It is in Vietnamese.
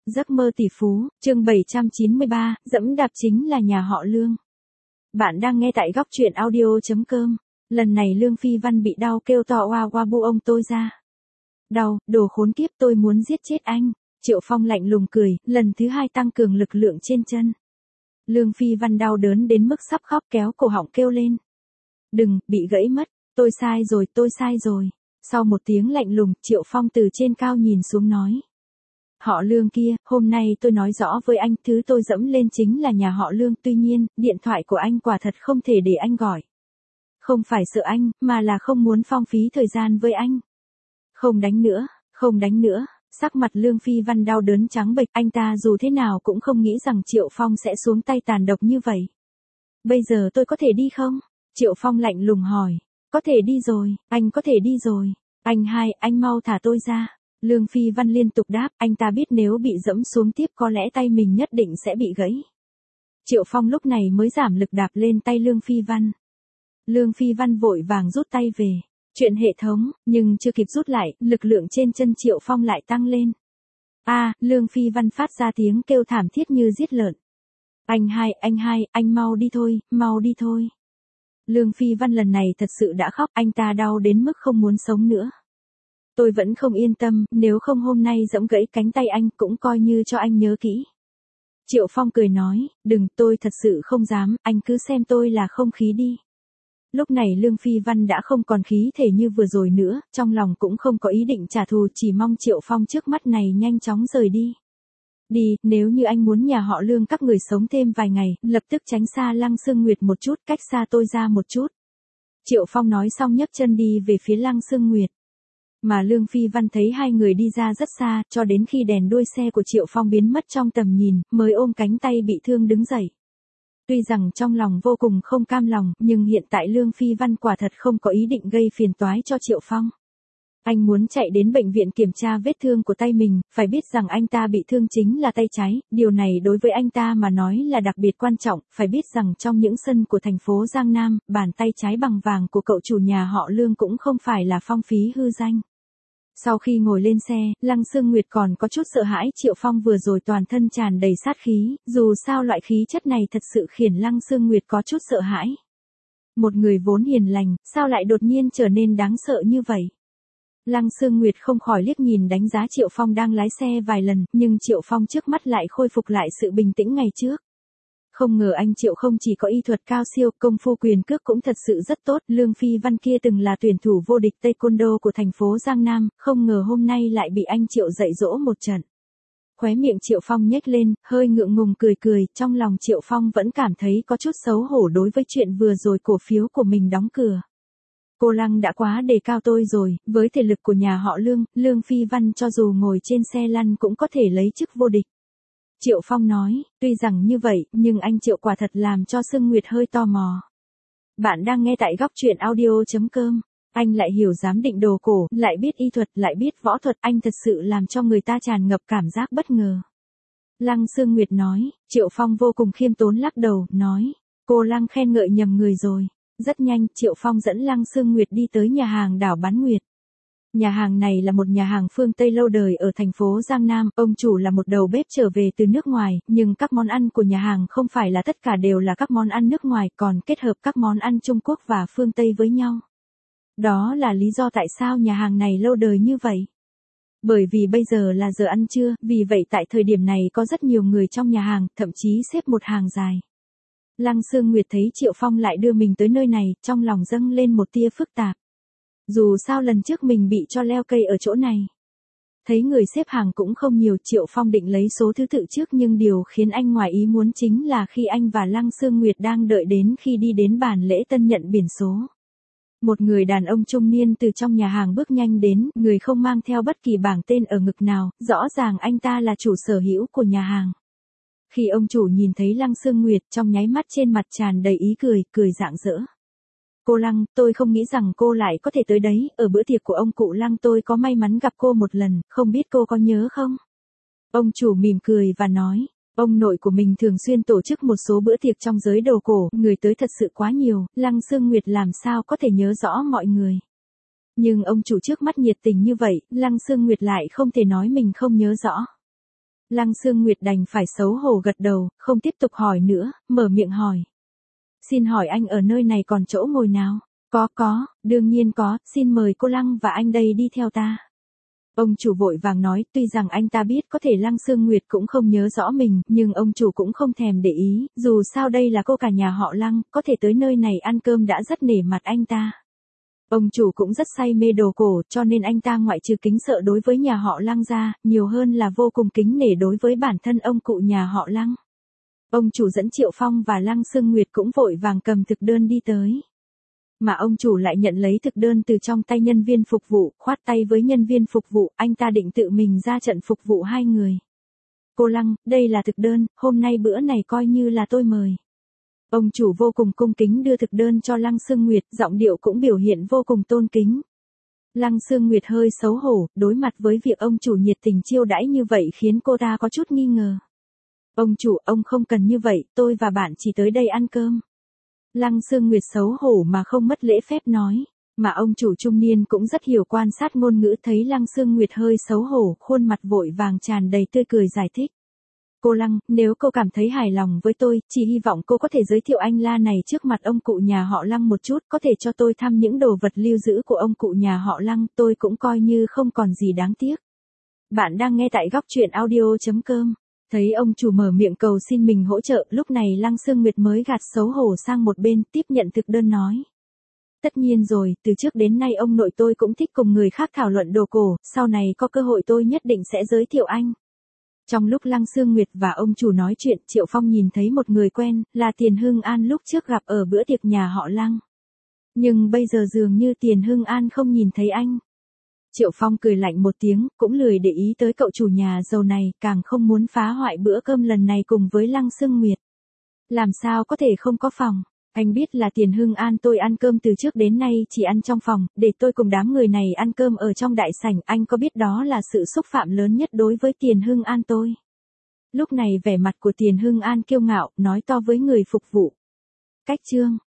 Giấc mơ tỷ phú, chương 793, dẫm đạp chính là nhà họ Lương. Bạn đang nghe tại góc truyện audio.com. Lần này Lương Phi Văn bị đau kêu to oa oa bu ông tôi ra. Đau, đồ khốn kiếp, tôi muốn giết chết anh. Triệu Phong lạnh lùng cười, lần thứ hai tăng cường lực lượng trên chân. Lương Phi Văn đau đớn đến mức sắp khóc, kéo cổ họng kêu lên. Đừng, bị gãy mất, tôi sai rồi. Sau một tiếng lạnh lùng, Triệu Phong từ trên cao nhìn xuống nói. Họ Lương kia, hôm nay tôi nói rõ với anh, thứ tôi dẫm lên chính là nhà họ Lương, tuy nhiên, điện thoại của anh quả thật không thể để anh gọi. Không phải sợ anh, mà là không muốn phung phí thời gian với anh. Không đánh nữa, sắc mặt Lương Phi Văn đau đớn trắng bệch, anh ta dù thế nào cũng không nghĩ rằng Triệu Phong sẽ xuống tay tàn độc như vậy. Bây giờ tôi có thể đi không? Triệu Phong lạnh lùng hỏi. Có thể đi rồi, anh có thể đi rồi. Anh mau thả tôi ra. Lương Phi Văn liên tục đáp, anh ta biết nếu bị dẫm xuống tiếp có lẽ tay mình nhất định sẽ bị gãy. Triệu Phong lúc này mới giảm lực đạp lên tay Lương Phi Văn. Lương Phi Văn vội vàng rút tay về. Chuyện hệ thống, nhưng chưa kịp rút lại, lực lượng trên chân Triệu Phong lại tăng lên. Lương Phi Văn phát ra tiếng kêu thảm thiết như giết lợn. Anh mau đi thôi. Lương Phi Văn lần này thật sự đã khóc, anh ta đau đến mức không muốn sống nữa. Tôi vẫn không yên tâm, nếu không hôm nay giẫm gãy cánh tay anh cũng coi như cho anh nhớ kỹ. Triệu Phong cười nói, đừng, tôi thật sự không dám, anh cứ xem tôi là không khí đi. Lúc này Lương Phi Văn đã không còn khí thể như vừa rồi nữa, trong lòng cũng không có ý định trả thù, chỉ mong Triệu Phong trước mắt này nhanh chóng rời đi. Đi, nếu như anh muốn nhà họ Lương các người sống thêm vài ngày, lập tức tránh xa Lăng Sương Nguyệt một chút, cách xa tôi ra một chút. Triệu Phong nói xong nhấc chân đi về phía Lăng Sương Nguyệt. Mà Lương Phi Văn thấy hai người đi ra rất xa, cho đến khi đèn đuôi xe của Triệu Phong biến mất trong tầm nhìn, mới ôm cánh tay bị thương đứng dậy. Tuy rằng trong lòng vô cùng không cam lòng, nhưng hiện tại Lương Phi Văn quả thật không có ý định gây phiền toái cho Triệu Phong. Anh muốn chạy đến bệnh viện kiểm tra vết thương của tay mình, phải biết rằng anh ta bị thương chính là tay trái, điều này đối với anh ta mà nói là đặc biệt quan trọng, phải biết rằng trong những sân của thành phố Giang Nam, bàn tay trái bằng vàng của cậu chủ nhà họ Lương cũng không phải là phong phí hư danh. Sau khi ngồi lên xe, Lăng Sương Nguyệt còn có chút sợ hãi, Triệu Phong vừa rồi toàn thân tràn đầy sát khí, dù sao loại khí chất này thật sự khiến Lăng Sương Nguyệt có chút sợ hãi. Một người vốn hiền lành, sao lại đột nhiên trở nên đáng sợ như vậy? Lăng Sương Nguyệt không khỏi liếc nhìn đánh giá Triệu Phong đang lái xe vài lần, nhưng Triệu Phong trước mắt lại khôi phục lại sự bình tĩnh ngày trước. Không ngờ anh Triệu không chỉ có y thuật cao siêu, công phu quyền cước cũng thật sự rất tốt, Lương Phi Văn kia từng là tuyển thủ vô địch taekwondo của thành phố Giang Nam, không ngờ hôm nay lại bị anh Triệu dạy dỗ một trận. Khóe miệng Triệu Phong nhếch lên, hơi ngượng ngùng cười, trong lòng Triệu Phong vẫn cảm thấy có chút xấu hổ đối với chuyện vừa rồi cổ phiếu của mình đóng cửa. Cô Lăng đã quá đề cao tôi rồi, với thể lực của nhà họ Lương, Lương Phi Văn cho dù ngồi trên xe lăn cũng có thể lấy chức vô địch. Triệu Phong nói, tuy rằng như vậy, nhưng anh Triệu quả thật làm cho Sương Nguyệt hơi tò mò. Bạn đang nghe tại góc truyện audio.com. Anh lại hiểu giám định đồ cổ, lại biết y thuật, lại biết võ thuật, anh thật sự làm cho người ta tràn ngập cảm giác bất ngờ. Lăng Sương Nguyệt nói, Triệu Phong vô cùng khiêm tốn lắc đầu, nói, cô Lăng khen ngợi nhầm người rồi. Rất nhanh, Triệu Phong dẫn Lăng Sương Nguyệt đi tới nhà hàng Đảo Bán Nguyệt. Nhà hàng này là một nhà hàng phương Tây lâu đời ở thành phố Giang Nam, ông chủ là một đầu bếp trở về từ nước ngoài, nhưng các món ăn của nhà hàng không phải là tất cả đều là các món ăn nước ngoài, còn kết hợp các món ăn Trung Quốc và phương Tây với nhau. Đó là lý do tại sao nhà hàng này lâu đời như vậy. Bởi vì bây giờ là giờ ăn trưa, vì vậy tại thời điểm này có rất nhiều người trong nhà hàng, thậm chí xếp một hàng dài. Lăng Sương Nguyệt thấy Triệu Phong lại đưa mình tới nơi này, trong lòng dâng lên một tia phức tạp. Dù sao lần trước mình bị cho leo cây ở chỗ này. Thấy người xếp hàng cũng không nhiều, Triệu Phong định lấy số thứ tự trước, nhưng điều khiến anh ngoài ý muốn chính là khi anh và Lăng Sương Nguyệt đang đợi đến khi đi đến bàn lễ tân nhận biển số. Một người đàn ông trung niên từ trong nhà hàng bước nhanh đến, người không mang theo bất kỳ bảng tên ở ngực nào, rõ ràng anh ta là chủ sở hữu của nhà hàng. Khi ông chủ nhìn thấy Lăng Sương Nguyệt, trong nháy mắt trên mặt tràn đầy ý cười rạng rỡ. Cô Lăng, tôi không nghĩ rằng cô lại có thể tới đấy, ở bữa tiệc của ông cụ Lăng tôi có may mắn gặp cô một lần, không biết cô có nhớ không? Ông chủ mỉm cười và nói, ông nội của mình thường xuyên tổ chức một số bữa tiệc trong giới đồ cổ, người tới thật sự quá nhiều, Lăng Sương Nguyệt làm sao có thể nhớ rõ mọi người. Nhưng ông chủ trước mắt nhiệt tình như vậy, Lăng Sương Nguyệt lại không thể nói mình không nhớ rõ. Lăng Sương Nguyệt đành phải xấu hổ gật đầu, không tiếp tục hỏi nữa, mở miệng hỏi. Xin hỏi anh ở nơi này còn chỗ ngồi nào? Có, đương nhiên có, xin mời cô Lăng và anh đây đi theo ta. Ông chủ vội vàng nói, tuy rằng anh ta biết có thể Lăng Sương Nguyệt cũng không nhớ rõ mình, nhưng ông chủ cũng không thèm để ý, dù sao đây là cô cả nhà họ Lăng, có thể tới nơi này ăn cơm đã rất nể mặt anh ta. Ông chủ cũng rất say mê đồ cổ, cho nên anh ta ngoại trừ kính sợ đối với nhà họ Lăng ra, nhiều hơn là vô cùng kính nể đối với bản thân ông cụ nhà họ Lăng. Ông chủ dẫn Triệu Phong và Lăng Sương Nguyệt cũng vội vàng cầm thực đơn đi tới. Mà ông chủ lại nhận lấy thực đơn từ trong tay nhân viên phục vụ, khoát tay với nhân viên phục vụ, anh ta định tự mình ra trận phục vụ hai người. Cô Lăng, đây là thực đơn, hôm nay bữa này coi như là tôi mời. Ông chủ vô cùng cung kính đưa thực đơn cho Lăng Sương Nguyệt, giọng điệu cũng biểu hiện vô cùng tôn kính. Lăng Sương Nguyệt hơi xấu hổ, đối mặt với việc ông chủ nhiệt tình chiêu đãi như vậy khiến cô ta có chút nghi ngờ. Ông chủ, ông không cần như vậy, tôi và bạn chỉ tới đây ăn cơm. Lăng Sương Nguyệt xấu hổ mà không mất lễ phép nói, mà ông chủ trung niên cũng rất hiểu quan sát ngôn ngữ, thấy Lăng Sương Nguyệt hơi xấu hổ, khuôn mặt vội vàng tràn đầy tươi cười giải thích. Cô Lăng, nếu cô cảm thấy hài lòng với tôi, chỉ hy vọng cô có thể giới thiệu anh La này trước mặt ông cụ nhà họ Lăng một chút, có thể cho tôi thăm những đồ vật lưu giữ của ông cụ nhà họ Lăng, tôi cũng coi như không còn gì đáng tiếc. Bạn đang nghe tại góc truyện audio.com. Thấy ông chủ mở miệng cầu xin mình hỗ trợ, lúc này Lăng Sương Nguyệt mới gạt xấu hổ sang một bên, tiếp nhận thực đơn nói. Tất nhiên rồi, từ trước đến nay ông nội tôi cũng thích cùng người khác thảo luận đồ cổ, sau này có cơ hội tôi nhất định sẽ giới thiệu anh. Trong lúc Lăng Sương Nguyệt và ông chủ nói chuyện, Triệu Phong nhìn thấy một người quen, là Tiền Hưng An lúc trước gặp ở bữa tiệc nhà họ Lăng. Nhưng bây giờ dường như Tiền Hưng An không nhìn thấy anh. Triệu Phong cười lạnh một tiếng, cũng lười để ý tới cậu chủ nhà giàu này, càng không muốn phá hoại bữa cơm lần này cùng với Lăng Sương Nguyệt. Làm sao có thể không có phòng? Anh biết là Tiền Hưng An tôi ăn cơm từ trước đến nay chỉ ăn trong phòng, để tôi cùng đám người này ăn cơm ở trong đại sảnh, anh có biết đó là sự xúc phạm lớn nhất đối với Tiền Hưng An tôi. Lúc này vẻ mặt của Tiền Hưng An kiêu ngạo, nói to với người phục vụ. Cách chương.